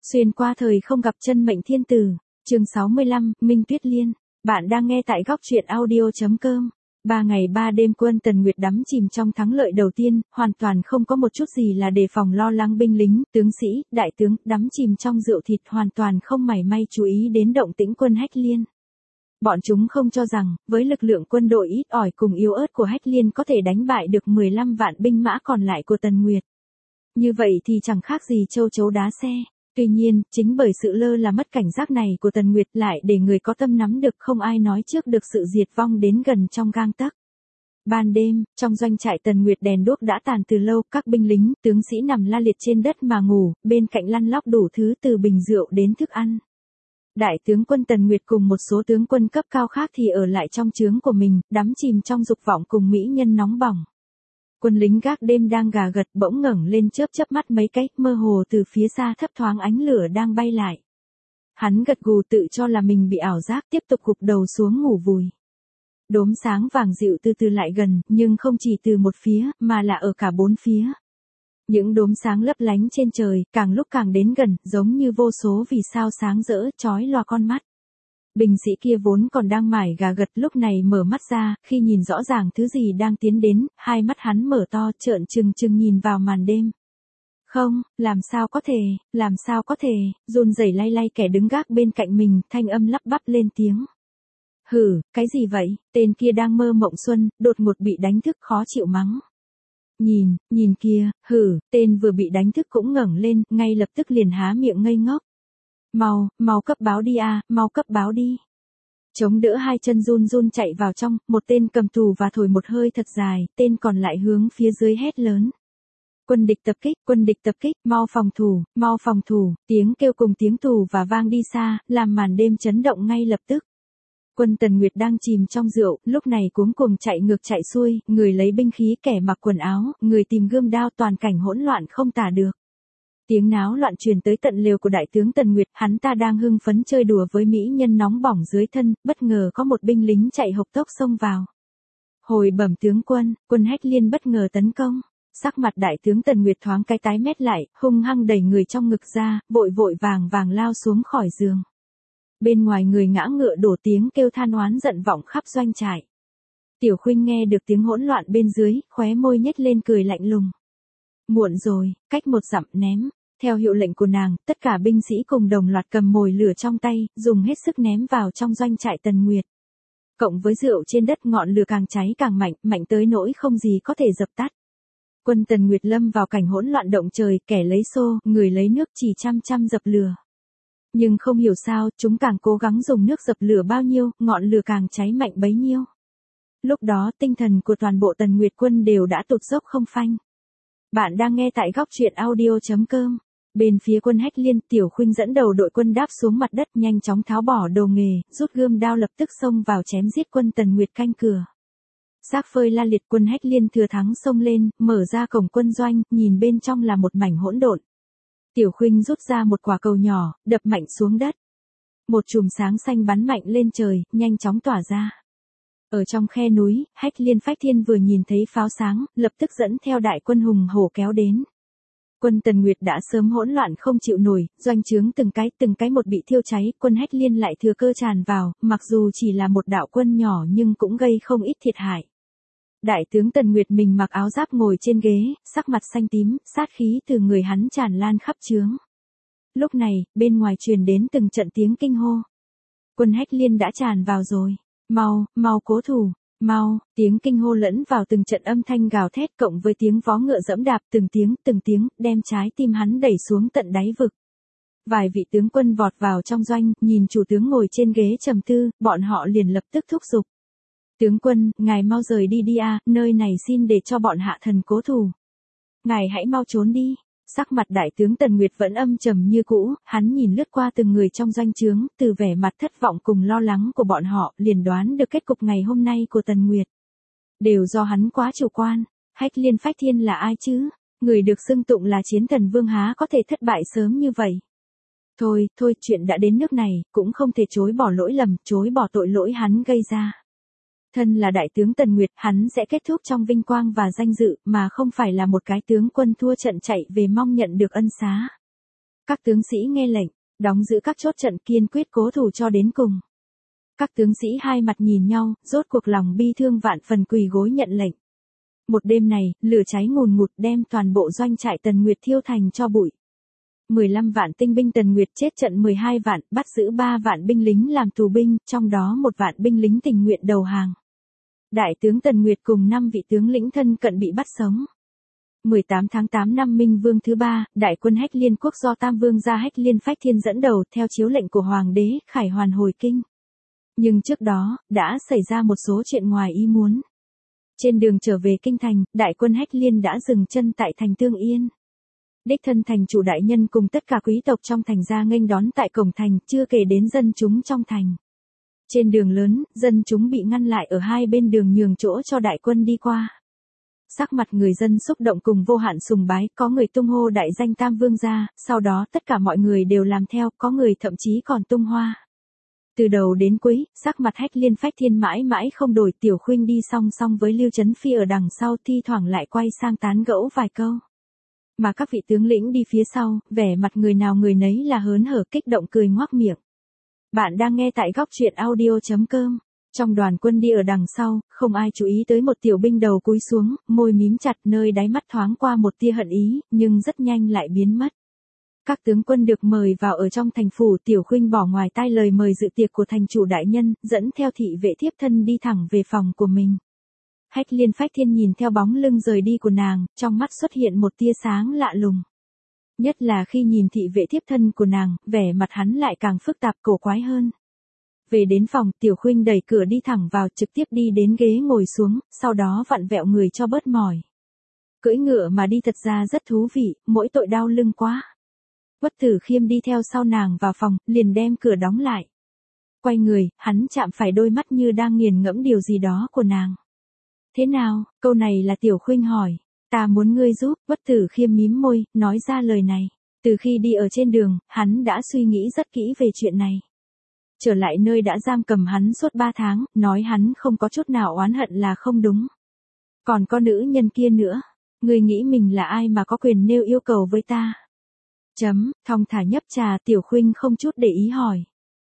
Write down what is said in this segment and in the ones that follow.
Xuyên qua thời không gặp chân mệnh thiên tử. Chương 65, Minh Tuyết Liên. Bạn đang nghe tại góc truyện audio.com. 3 ngày 3 đêm quân Tần Nguyệt đắm chìm trong thắng lợi đầu tiên, hoàn toàn không có một chút gì là đề phòng lo lắng binh lính, tướng sĩ, đại tướng, đắm chìm trong rượu thịt hoàn toàn không mảy may chú ý đến động tĩnh quân Hách Liên. Bọn chúng không cho rằng, với lực lượng quân đội ít ỏi cùng yếu ớt của Hách Liên có thể đánh bại được 15 vạn binh mã còn lại của Tần Nguyệt. Như vậy thì chẳng khác gì châu chấu đá xe. Tuy nhiên, chính bởi sự lơ là mất cảnh giác này của Tần Nguyệt lại để người có tâm nắm được không ai nói trước được sự diệt vong đến gần trong gang tấc. Ban đêm, trong doanh trại Tần Nguyệt đèn đuốc đã tàn từ lâu, các binh lính, tướng sĩ nằm la liệt trên đất mà ngủ, bên cạnh lăn lóc đủ thứ từ bình rượu đến thức ăn. Đại tướng quân Tần Nguyệt cùng một số tướng quân cấp cao khác thì ở lại trong trướng của mình, đắm chìm trong dục vọng cùng mỹ nhân nóng bỏng. Quân lính gác đêm đang gà gật bỗng ngẩng lên chớp chớp mắt mấy cái, mơ hồ từ phía xa thấp thoáng ánh lửa đang bay lại. Hắn gật gù tự cho là mình bị ảo giác, tiếp tục gục đầu xuống ngủ vùi. Đốm sáng vàng dịu từ từ lại gần, nhưng không chỉ từ một phía, mà là ở cả bốn phía. Những đốm sáng lấp lánh trên trời, càng lúc càng đến gần, giống như vô số vì sao sáng rỡ, chói lòa con mắt. Binh sĩ kia vốn còn đang mải gà gật lúc này mở mắt ra, khi nhìn rõ ràng thứ gì đang tiến đến, hai mắt hắn mở to trợn trừng trừng nhìn vào màn đêm. Không, làm sao có thể, run rẩy lay lay kẻ đứng gác bên cạnh mình, thanh âm lắp bắp lên tiếng. Hử, cái gì vậy, tên kia đang mơ mộng xuân, đột ngột bị đánh thức khó chịu mắng. Nhìn kia, tên vừa bị đánh thức cũng ngẩng lên, ngay lập tức liền há miệng ngây ngốc. Mau cấp báo đi à, mau cấp báo đi. Chống đỡ hai chân run run chạy vào trong, một tên cầm tù và thổi một hơi thật dài, tên còn lại hướng phía dưới hét lớn. Quân địch tập kích, mau phòng thủ, tiếng kêu cùng tiếng tù và vang đi xa, làm màn đêm chấn động ngay lập tức. Quân Tần Nguyệt đang chìm trong rượu, lúc này cuống cuồng chạy ngược chạy xuôi, người lấy binh khí kẻ mặc quần áo, người tìm gươm đao toàn cảnh hỗn loạn không tả được. Tiếng náo loạn truyền tới tận lều của đại tướng Tần Nguyệt, hắn ta đang hưng phấn chơi đùa với mỹ nhân nóng bỏng dưới thân, bất ngờ có một binh lính chạy hộc tốc xông vào. Hồi bẩm tướng quân Hách Liên bất ngờ tấn công. Sắc mặt đại tướng Tần Nguyệt thoáng cái tái mét lại, hung hăng đẩy người trong ngực ra, vội vàng lao xuống khỏi giường. Bên ngoài người ngã ngựa đổ tiếng kêu than oán giận vọng khắp doanh trại. Tiểu Khuynh nghe được tiếng hỗn loạn bên dưới, khóe môi nhếch lên cười lạnh lùng. Muộn rồi, cách 1 dặm ném. Theo hiệu lệnh của nàng, tất cả binh sĩ cùng đồng loạt cầm mồi lửa trong tay, dùng hết sức ném vào trong doanh trại Tần Nguyệt. Cộng với rượu trên đất, ngọn lửa càng cháy càng mạnh tới nỗi không gì có thể dập tắt. Quân Tần Nguyệt lâm vào cảnh hỗn loạn động trời, kẻ lấy xô, người lấy nước chỉ chăm dập lửa. Nhưng không hiểu sao, chúng càng cố gắng dùng nước dập lửa bao nhiêu, ngọn lửa càng cháy mạnh bấy nhiêu. Lúc đó, tinh thần của toàn bộ Tần Nguyệt quân đều đã tụt dốc không phanh. Bạn đang nghe tại góc truyện audio.com. Bên phía quân Hách Liên, Tiểu Khuynh dẫn đầu đội quân đáp xuống mặt đất, nhanh chóng tháo bỏ đồ nghề, rút gươm đao lập tức xông vào chém giết quân Tần Nguyệt canh cửa. Xác phơi la liệt, quân Hách Liên thừa thắng xông lên, mở ra cổng quân doanh, nhìn bên trong là một mảnh hỗn độn. Tiểu Khuynh rút ra một quả cầu nhỏ, đập mạnh xuống đất. Một chùm sáng xanh bắn mạnh lên trời, nhanh chóng tỏa ra. Ở trong khe núi, Hách Liên Phách Thiên vừa nhìn thấy pháo sáng, lập tức dẫn theo đại quân hùng hổ kéo đến. Quân Tần Nguyệt đã sớm hỗn loạn không chịu nổi, doanh trướng từng cái một bị thiêu cháy, quân Hách Liên lại thừa cơ tràn vào, mặc dù chỉ là một đạo quân nhỏ nhưng cũng gây không ít thiệt hại. Đại tướng Tần Nguyệt mình mặc áo giáp ngồi trên ghế, sắc mặt xanh tím, sát khí từ người hắn tràn lan khắp trướng. Lúc này, bên ngoài truyền đến từng trận tiếng kinh hô. Quân Hách Liên đã tràn vào rồi. Mau cố thủ, mau, tiếng kinh hô lẫn vào từng trận âm thanh gào thét cộng với tiếng vó ngựa giẫm đạp từng tiếng, đem trái tim hắn đẩy xuống tận đáy vực. Vài vị tướng quân vọt vào trong doanh, nhìn chủ tướng ngồi trên ghế trầm tư, bọn họ liền lập tức thúc giục. Tướng quân, ngài mau rời đi à, nơi này xin để cho bọn hạ thần cố thủ. Ngài hãy mau trốn đi. Sắc mặt đại tướng Tần Nguyệt vẫn âm trầm như cũ, hắn nhìn lướt qua từng người trong doanh trướng, từ vẻ mặt thất vọng cùng lo lắng của bọn họ, liền đoán được kết cục ngày hôm nay của Tần Nguyệt. Đều do hắn quá chủ quan, Hách Liên Phách Thiên là ai chứ? Người được xưng tụng là chiến thần vương há có thể thất bại sớm như vậy? Thôi, chuyện đã đến nước này, cũng không thể chối bỏ lỗi lầm, chối bỏ tội lỗi hắn gây ra. Thân là đại tướng Tần Nguyệt, hắn sẽ kết thúc trong vinh quang và danh dự, mà không phải là một cái tướng quân thua trận chạy về mong nhận được ân xá. Các tướng sĩ nghe lệnh, đóng giữ các chốt trận kiên quyết cố thủ cho đến cùng. Các tướng sĩ hai mặt nhìn nhau, rốt cuộc lòng bi thương vạn phần quỳ gối nhận lệnh. Một đêm này, lửa cháy ngùn ngụt đem toàn bộ doanh trại Tần Nguyệt thiêu thành cho bụi. 15 vạn tinh binh Tần Nguyệt chết trận 12 vạn, bắt giữ 3 vạn binh lính làm tù binh, trong đó 1 vạn binh lính tình nguyện đầu hàng. Đại tướng Tần Nguyệt cùng 5 vị tướng lĩnh thân cận bị bắt sống. 18 tháng 8 năm Minh Vương thứ 3, đại quân Hách Liên quốc do Tam Vương gia Hách Liên Phách Thiên dẫn đầu theo chiếu lệnh của Hoàng đế khải hoàn hồi kinh. Nhưng trước đó, đã xảy ra một số chuyện ngoài ý muốn. Trên đường trở về kinh thành, đại quân Hách Liên đã dừng chân tại thành Tương Yên. Đích thân thành chủ đại nhân cùng tất cả quý tộc trong thành ra nghênh đón tại cổng thành, chưa kể đến dân chúng trong thành. Trên đường lớn, dân chúng bị ngăn lại ở hai bên đường nhường chỗ cho đại quân đi qua. Sắc mặt người dân xúc động cùng vô hạn sùng bái, có người tung hô đại danh Tam Vương gia, sau đó tất cả mọi người đều làm theo, có người thậm chí còn tung hoa. Từ đầu đến cuối, sắc mặt Hách Liên Phách Thiên mãi mãi không đổi. Tiểu Khuynh đi song song với Lưu Chấn Phi ở đằng sau, thi thoảng lại quay sang tán gẫu vài câu. Mà các vị tướng lĩnh đi phía sau, vẻ mặt người nào người nấy là hớn hở kích động cười ngoác miệng. Bạn đang nghe tại góc truyện audio.com. Trong đoàn quân đi ở đằng sau, không ai chú ý tới một tiểu binh đầu cúi xuống, môi mím chặt, nơi đáy mắt thoáng qua một tia hận ý, nhưng rất nhanh lại biến mất. Các tướng quân được mời vào ở trong thành phủ. Tiểu Khuynh bỏ ngoài tai lời mời dự tiệc của thành chủ đại nhân, dẫn theo thị vệ thiếp thân đi thẳng về phòng của mình. Hách Liên Phách Thiên nhìn theo bóng lưng rời đi của nàng, trong mắt xuất hiện một tia sáng lạ lùng. Nhất là khi nhìn thị vệ thiếp thân của nàng, vẻ mặt hắn lại càng phức tạp cổ quái hơn. Về đến phòng, Tiểu Khuynh đẩy cửa đi thẳng vào, trực tiếp đi đến ghế ngồi xuống, sau đó vặn vẹo người cho bớt mỏi. Cưỡi ngựa mà đi thật ra rất thú vị, mỗi tội đau lưng quá. Uất Tử Khiêm đi theo sau nàng vào phòng, liền đem cửa đóng lại. Quay người, hắn chạm phải đôi mắt như đang nghiền ngẫm điều gì đó của nàng. Thế nào, câu này là Tiểu Khuynh hỏi. Ta muốn ngươi giúp. Uất Tử Khiêm mím môi, nói ra lời này. Từ khi đi ở trên đường, hắn đã suy nghĩ rất kỹ về chuyện này. Trở lại nơi đã giam cầm hắn suốt 3 tháng, nói hắn không có chút nào oán hận là không đúng. Còn có nữ nhân kia nữa. Ngươi nghĩ mình là ai mà có quyền nêu yêu cầu với ta? Thong thả nhấp trà. Tiểu Khuynh không chút để ý hỏi.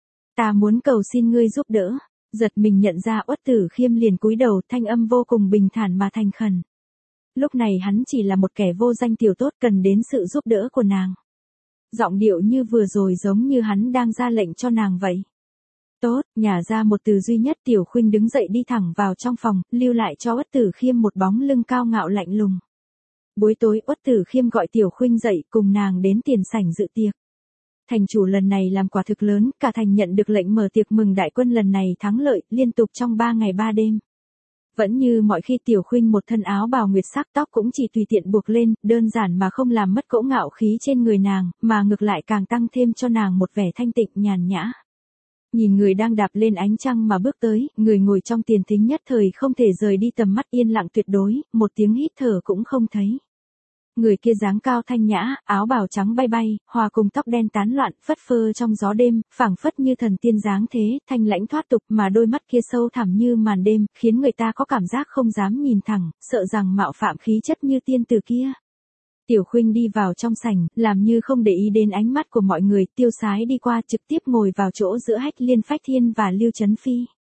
Ta muốn cầu xin ngươi giúp đỡ. Giật mình nhận ra Uất Tử Khiêm liền cúi đầu, thanh âm vô cùng bình thản mà thành khẩn. Lúc này hắn chỉ là một kẻ vô danh tiểu tốt cần đến sự giúp đỡ của nàng. Giọng điệu như vừa rồi giống như hắn đang ra lệnh cho nàng vậy. Tốt, nhả ra một từ duy nhất. Tiểu Khuynh đứng dậy đi thẳng vào trong phòng, lưu lại cho Uất Tử Khiêm một bóng lưng cao ngạo lạnh lùng. Buổi tối Uất Tử Khiêm gọi Tiểu Khuynh dậy cùng nàng đến tiền sảnh dự tiệc. Thành chủ lần này làm quả thực lớn, cả thành nhận được lệnh mở tiệc mừng đại quân lần này thắng lợi, liên tục trong 3 ngày 3 đêm. Vẫn như mọi khi Tiểu Khuynh một thân áo bào nguyệt sắc, tóc cũng chỉ tùy tiện buộc lên, đơn giản mà không làm mất cỗ ngạo khí trên người nàng, mà ngược lại càng tăng thêm cho nàng một vẻ thanh tịnh nhàn nhã. Nhìn người đang đạp lên ánh trăng mà bước tới, người ngồi trong tiền thính nhất thời không thể rời đi tầm mắt, yên lặng tuyệt đối, một tiếng hít thở cũng không thấy. Người kia dáng cao thanh nhã, áo bào trắng bay bay, hòa cùng tóc đen tán loạn, phất phơ trong gió đêm, phảng phất như thần tiên dáng thế, thanh lãnh thoát tục, mà đôi mắt kia sâu thẳm như màn đêm, khiến người ta có cảm giác không dám nhìn thẳng, sợ rằng mạo phạm khí chất như tiên tử kia. Tiểu Khuynh đi vào trong sảnh, làm như không để ý đến ánh mắt của mọi người, tiêu sái đi qua, trực tiếp ngồi vào chỗ giữa Hách Liên Phách Thiên và Lưu Chấn Phi.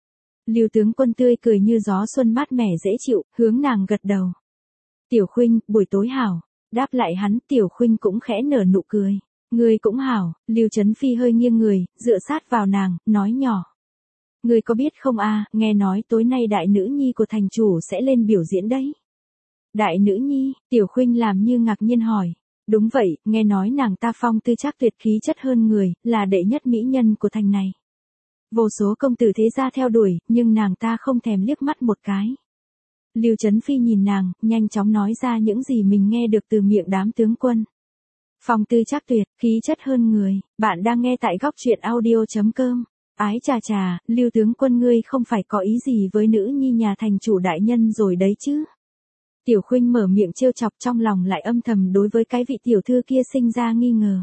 Lưu tướng quân tươi cười như gió xuân mát mẻ dễ chịu, hướng nàng gật đầu. Tiểu Khuynh, buổi tối hảo. Đáp lại hắn, Tiểu Khuynh cũng khẽ nở nụ cười. Ngươi cũng hảo. Lưu Chấn Phi hơi nghiêng người, dựa sát vào nàng, nói nhỏ. Ngươi có biết không a, nghe nói tối nay đại nữ nhi của thành chủ sẽ lên biểu diễn đấy. Đại nữ nhi? Tiểu Khuynh làm như ngạc nhiên hỏi. Đúng vậy, nghe nói nàng ta phong tư trác tuyệt, khí chất hơn người, là đệ nhất mỹ nhân của thành này. Vô số công tử thế gia theo đuổi, nhưng nàng ta không thèm liếc mắt một cái. Lưu Chấn Phi nhìn nàng, nhanh chóng nói ra những gì mình nghe được từ miệng đám tướng quân. Phong tư trác tuyệt, khí chất hơn người. Bạn đang nghe tại góc truyện audio.com. Ái chà chà, Lưu tướng quân ngươi không phải có ý gì với nữ nhi nhà thành chủ đại nhân rồi đấy chứ? Tiểu Khuynh mở miệng trêu chọc, trong lòng lại âm thầm đối với cái vị tiểu thư kia sinh ra nghi ngờ.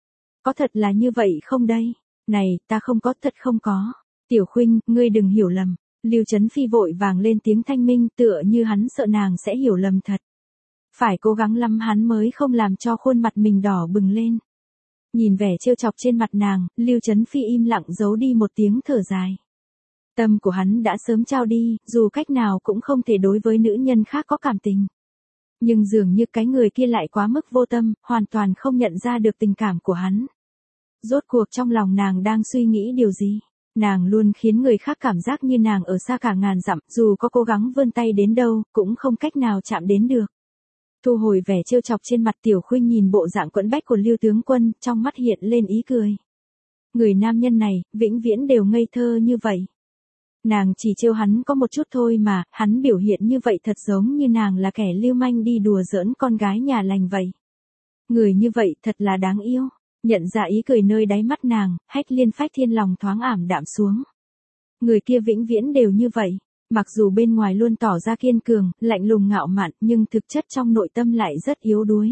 Có thật là như vậy không đây? Này, ta không có, thật không có. Tiểu Khuynh, ngươi đừng hiểu lầm. Lưu Chấn Phi vội vàng lên tiếng thanh minh, tựa như hắn sợ nàng sẽ hiểu lầm thật. Phải cố gắng lắm hắn mới không làm cho khuôn mặt mình đỏ bừng lên. Nhìn vẻ trêu chọc trên mặt nàng, Lưu Chấn Phi im lặng giấu đi một tiếng thở dài. Tâm của hắn đã sớm trao đi, dù cách nào cũng không thể đối với nữ nhân khác có cảm tình. Nhưng dường như cái người kia lại quá mức vô tâm, hoàn toàn không nhận ra được tình cảm của hắn. Rốt cuộc trong lòng nàng đang suy nghĩ điều gì? Nàng luôn khiến người khác cảm giác như nàng ở xa cả ngàn dặm, dù có cố gắng vươn tay đến đâu, cũng không cách nào chạm đến được. Thu hồi vẻ trêu chọc trên mặt, Tiểu Khuynh nhìn bộ dạng quẫn bách của Lưu tướng quân, trong mắt hiện lên ý cười. Người nam nhân này, vĩnh viễn đều ngây thơ như vậy. Nàng chỉ trêu hắn có một chút thôi mà, hắn biểu hiện như vậy thật giống như nàng là kẻ lưu manh đi đùa giỡn con gái nhà lành vậy. Người như vậy thật là đáng yêu. Nhận ra ý cười nơi đáy mắt nàng, Hách Liên Phách Thiên lòng thoáng ảm đạm xuống. Người kia vĩnh viễn đều như vậy. Mặc dù bên ngoài luôn tỏ ra kiên cường, lạnh lùng ngạo mạn, nhưng thực chất trong nội tâm lại rất yếu đuối.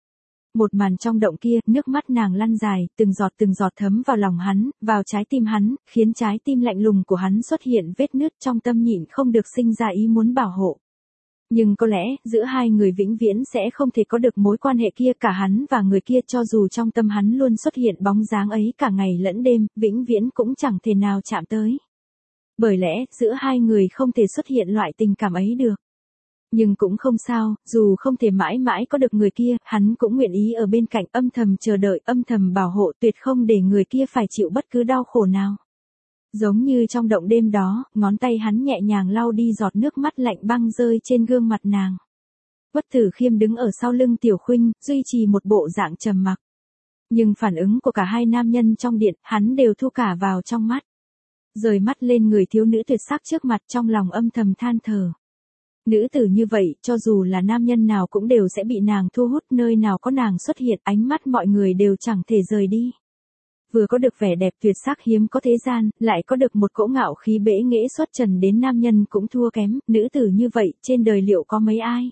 Một màn trong động kia, nước mắt nàng lăn dài, từng giọt thấm vào lòng hắn, vào trái tim hắn, khiến trái tim lạnh lùng của hắn xuất hiện vết nứt, trong tâm nhịn không được sinh ra ý muốn bảo hộ. Nhưng có lẽ, giữa hai người vĩnh viễn sẽ không thể có được mối quan hệ kia, cả hắn và người kia, cho dù trong tâm hắn luôn xuất hiện bóng dáng ấy cả ngày lẫn đêm, vĩnh viễn cũng chẳng thể nào chạm tới. Bởi lẽ, giữa hai người không thể xuất hiện loại tình cảm ấy được. Nhưng cũng không sao, dù không thể mãi mãi có được người kia, hắn cũng nguyện ý ở bên cạnh, âm thầm chờ đợi, âm thầm bảo hộ, tuyệt không để người kia phải chịu bất cứ đau khổ nào. Giống như trong động đêm đó, ngón tay hắn nhẹ nhàng lau đi giọt nước mắt lạnh băng rơi trên gương mặt nàng. Quất Tử Khiêm đứng ở sau lưng Tiểu Khuynh, duy trì một bộ dạng trầm mặc. Nhưng phản ứng của cả hai nam nhân trong điện, hắn đều thu cả vào trong mắt. Rời mắt lên người thiếu nữ tuyệt sắc trước mặt, trong lòng âm thầm than thở. Nữ tử như vậy, cho dù là nam nhân nào cũng đều sẽ bị nàng thu hút, nơi nào có nàng xuất hiện, ánh mắt mọi người đều chẳng thể rời đi. Vừa có được vẻ đẹp tuyệt sắc hiếm có thế gian, lại có được một cỗ ngạo khí bẽ nghễ xuất trần đến nam nhân cũng thua kém, nữ tử như vậy, trên đời liệu có mấy ai?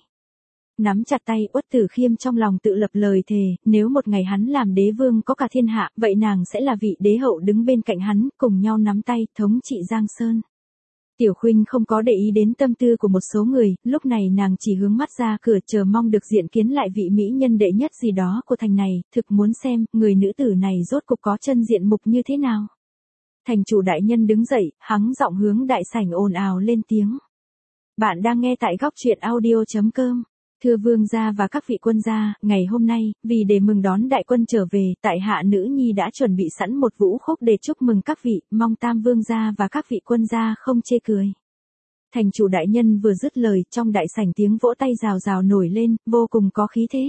Nắm chặt tay, Uất Tử Khiêm trong lòng tự lập lời thề, nếu một ngày hắn làm đế vương có cả thiên hạ, vậy nàng sẽ là vị đế hậu đứng bên cạnh hắn, cùng nhau nắm tay, thống trị Giang Sơn. Tiểu Khuynh không có để ý đến tâm tư của một số người, lúc này nàng chỉ hướng mắt ra cửa chờ mong được diện kiến lại vị mỹ nhân đệ nhất gì đó của thành này, thực muốn xem, người nữ tử này rốt cục có chân diện mục như thế nào. Thành chủ đại nhân đứng dậy, hắng giọng hướng đại sảnh ồn ào lên tiếng. Bạn đang nghe tại góc truyện audio.com. Thưa vương gia và các vị quân gia, ngày hôm nay, vì để mừng đón đại quân trở về, tại hạ nữ nhi đã chuẩn bị sẵn một vũ khúc để chúc mừng các vị, mong tam vương gia và các vị quân gia không chê cười. Thành chủ đại nhân vừa dứt lời, trong đại sảnh tiếng vỗ tay rào rào nổi lên, vô cùng có khí thế.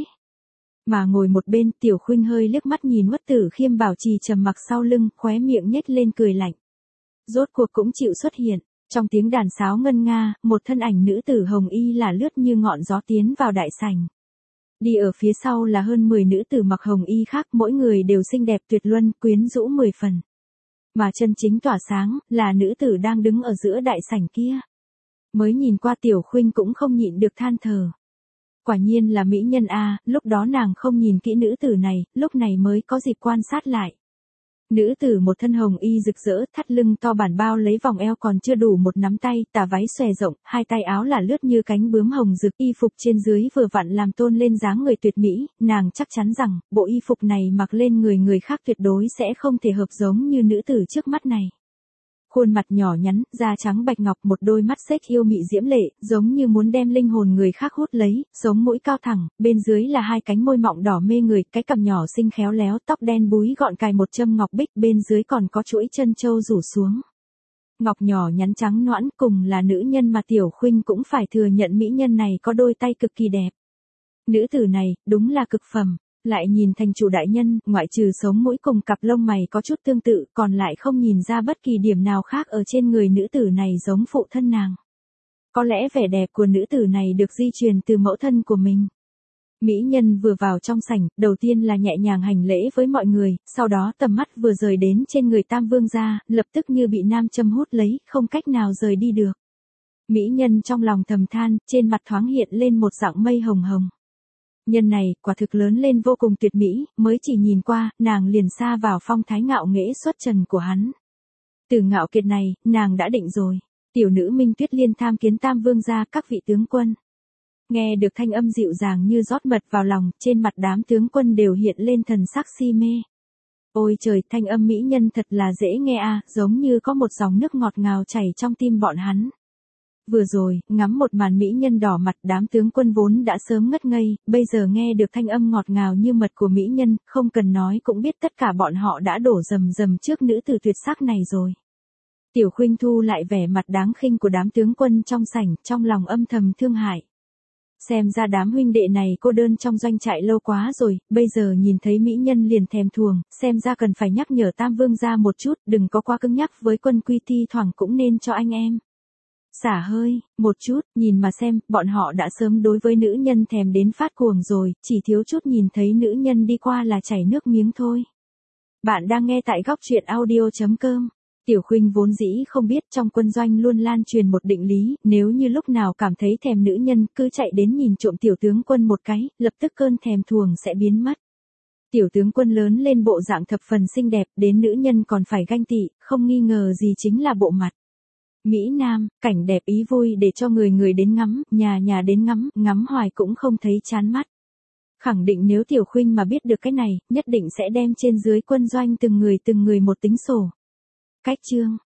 Mà ngồi một bên, Tiểu Khuynh hơi liếc mắt nhìn Uất Tử Khiêm bảo trì trầm mặc sau lưng, khóe miệng nhếch lên cười lạnh. Rốt cuộc cũng chịu xuất hiện. Trong tiếng đàn sáo ngân nga, một thân ảnh nữ tử hồng y là lướt như ngọn gió tiến vào đại sảnh. Đi ở phía sau là hơn 10 nữ tử mặc hồng y khác, mỗi người đều xinh đẹp tuyệt luân, quyến rũ 10 phần. Mà chân chính tỏa sáng, là nữ tử đang đứng ở giữa đại sảnh kia. Mới nhìn qua Tiểu Khuynh cũng không nhịn được than thở. Quả nhiên là mỹ nhân a, lúc đó nàng không nhìn kỹ nữ tử này, lúc này mới có dịp quan sát lại. Nữ tử một thân hồng y rực rỡ, thắt lưng to bản bao lấy vòng eo còn chưa đủ một nắm tay, tà váy xòe rộng, hai tay áo là lướt như cánh bướm hồng rực, y phục trên dưới vừa vặn làm tôn lên dáng người tuyệt mỹ, nàng chắc chắn rằng, bộ y phục này mặc lên người khác tuyệt đối sẽ không thể hợp giống như nữ tử trước mắt này. Khuôn mặt nhỏ nhắn, da trắng bạch ngọc, một đôi mắt xếch yêu mị diễm lệ, giống như muốn đem linh hồn người khác hút lấy, sống mũi cao thẳng, bên dưới là hai cánh môi mọng đỏ mê người, cái cằm nhỏ xinh khéo léo, tóc đen búi gọn cài một châm ngọc bích, bên dưới còn có chuỗi chân châu rủ xuống. Ngọc nhỏ nhắn trắng nõn, cùng là nữ nhân mà Tiểu Khuynh cũng phải thừa nhận mỹ nhân này có đôi tay cực kỳ đẹp. Nữ tử này, đúng là cực phẩm. Lại nhìn thành chủ đại nhân, ngoại trừ sống mũi cùng cặp lông mày có chút tương tự, còn lại không nhìn ra bất kỳ điểm nào khác ở trên người nữ tử này giống phụ thân nàng. Có lẽ vẻ đẹp của nữ tử này được di truyền từ mẫu thân của mình. Mỹ nhân vừa vào trong sảnh, đầu tiên là nhẹ nhàng hành lễ với mọi người, sau đó tầm mắt vừa rời đến trên người tam vương gia, lập tức như bị nam châm hút lấy, không cách nào rời đi được. Mỹ nhân trong lòng thầm than, trên mặt thoáng hiện lên một dạng mây hồng hồng. Nhân này, quả thực lớn lên vô cùng tuyệt mỹ, mới chỉ nhìn qua, nàng liền xa vào phong thái ngạo nghễ xuất trần của hắn. Từ ngạo kiệt này, nàng đã định rồi. Tiểu nữ Minh Tuyết Liên tham kiến tam vương gia, các vị tướng quân. Nghe được thanh âm dịu dàng như rót mật vào lòng, trên mặt đám tướng quân đều hiện lên thần sắc si mê. Ôi trời, thanh âm mỹ nhân thật là dễ nghe a, giống như có một dòng nước ngọt ngào chảy trong tim bọn hắn. Vừa rồi, ngắm một màn mỹ nhân đỏ mặt, đám tướng quân vốn đã sớm ngất ngây, bây giờ nghe được thanh âm ngọt ngào như mật của mỹ nhân, không cần nói cũng biết tất cả bọn họ đã đổ rầm rầm trước nữ tử tuyệt sắc này rồi. Tiểu Khuynh thu lại vẻ mặt đáng khinh của đám tướng quân trong sảnh, trong lòng âm thầm thương hại. Xem ra đám huynh đệ này cô đơn trong doanh trại lâu quá rồi, bây giờ nhìn thấy mỹ nhân liền thèm thuồng, xem ra cần phải nhắc nhở Tam Vương gia một chút, đừng có quá cứng nhắc với Quân Quy, thi thoảng cũng nên cho anh em xả hơi một chút, nhìn mà xem, bọn họ đã sớm đối với nữ nhân thèm đến phát cuồng rồi, chỉ thiếu chút nhìn thấy nữ nhân đi qua là chảy nước miếng thôi. Bạn đang nghe tại góc truyện audio.com. Tiểu Khuynh vốn dĩ không biết trong quân doanh luôn lan truyền một định lý, nếu như lúc nào cảm thấy thèm nữ nhân, cứ chạy đến nhìn trộm tiểu tướng quân một cái, lập tức cơn thèm thuồng sẽ biến mất. Tiểu tướng quân lớn lên bộ dạng thập phần xinh đẹp, đến nữ nhân còn phải ganh tị, không nghi ngờ gì chính là bộ mặt. Mỹ Nam, cảnh đẹp ý vui để cho người người đến ngắm, nhà nhà đến ngắm, ngắm hoài cũng không thấy chán mắt. Khẳng định nếu Tiểu Khuynh mà biết được cái này, nhất định sẽ đem trên dưới quân doanh từng người một tính sổ. Cách chương